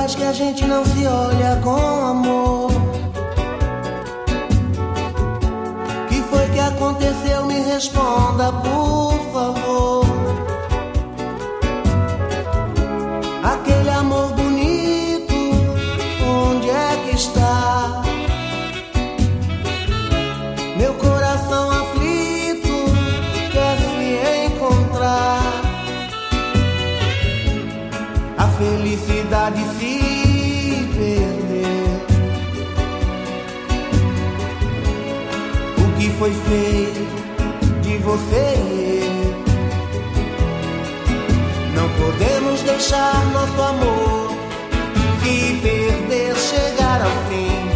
faz que a gente não se olha com amor? Que foi que aconteceu? Me responda, por favor. Aquele amor bonito, onde é que está? Meu coração aflito quer se encontrar. A felicidade se perdeu. O que foi feito de você e eu? Não podemos deixar nosso amor se perder, chegar ao fim.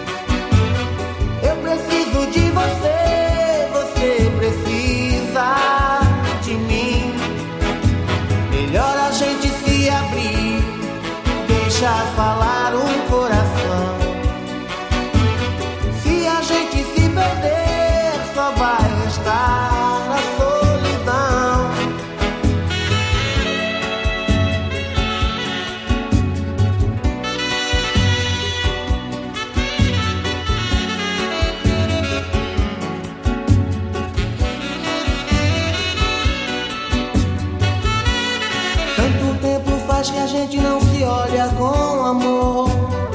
Eu preciso de você, você precisa de mim. Melhor a gente se abrir, deixar falar um coração. Se a gente se perder, só vai restar a solidão. Tanto tempo faz que a gente não se olha com amor.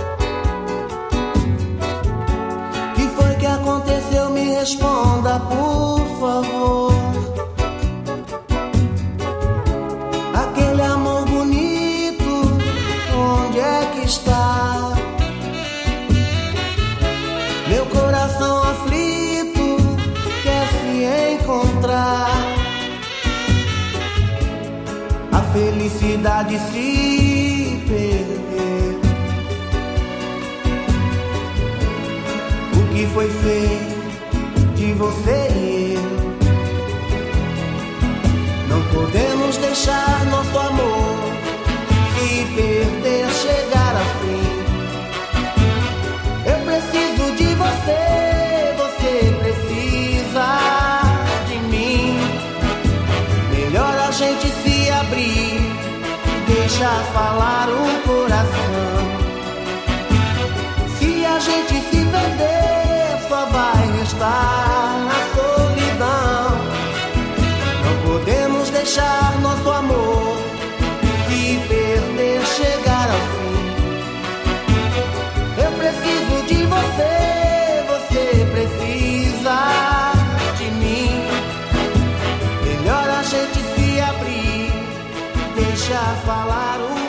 Que foi que aconteceu? Me responda, por favor. Aquele amor bonito, onde é que está? Meu coração aflito quer se encontrar. A felicidade se perdeu. O que foi feito de você e eu? Não podemos deixar nosso amor se perder, chegar ao fim. Eu preciso de você, você precisa de mim. Melhor a gente se abrir, deixar falar o coração. Se a gente se perder, só vai restar a solidão. Não podemos deixar nosso amor se perder, chegar ao fim. Eu preciso de você, você precisa de mim. Melhor a gente se abrir, deixar falar o